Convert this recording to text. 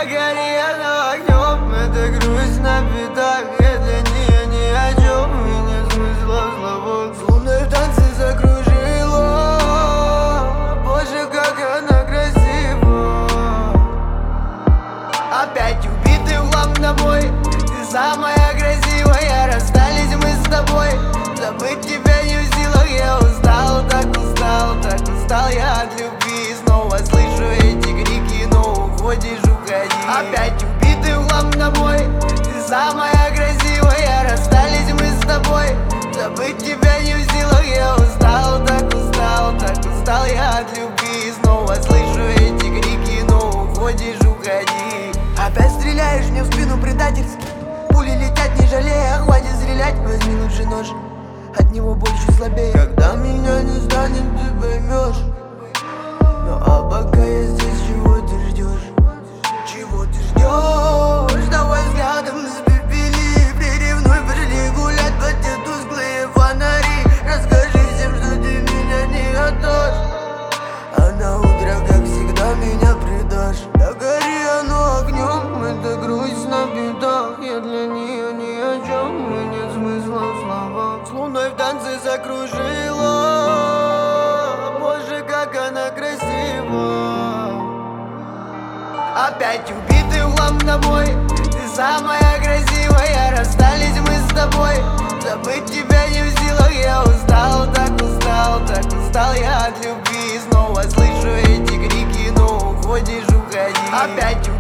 горела огнем, это грусть на бедах. Я для нее ни о чем, и нет смысла в словах. С луной в танце закружила, боже, как она красива. Опять убитый в хлам домой, ты самая красивая. Расстались мы с тобой, забыть тебя не в силах. Я устал, так устал, так устал я от любви. Снова слышу эти крики, но уходишь, уходи. Опять убитый в хлам домой, ты самая красивая. Расстались мы с тобой, забыть тебя не в силах. Я устал, так устал, так устал я от любви. Снова слышу эти крики, но уходишь, уходи. Опять стреляешь мне в спину предательски, пули летят не жалея, хватит стрелять, возьми лучше нож, от него больше слабее. Когда меня не станет, ты поймешь. Ну а пока я здесь, чего ты ждешь? Чего ты ждешь? Давай взглядом испепели, приревнуй, пошли гулять под те тусклые фонари. Расскажи всем, что ты меня не отдашь, а на утро, как всегда, меня предашь. Да гори оно огнем, это грусть на бедах. Я для нее ни о чем, и нет смысла в словах. С луной в танце закружила, боже, как она красива. Опять убитый в хлам домой, ты самая красивая. Расстались мы с тобой, забыть тебя не в силах. Я устал, так устал, так устал я от любви. Снова слышу эти крики, но уходишь, уходи. Опять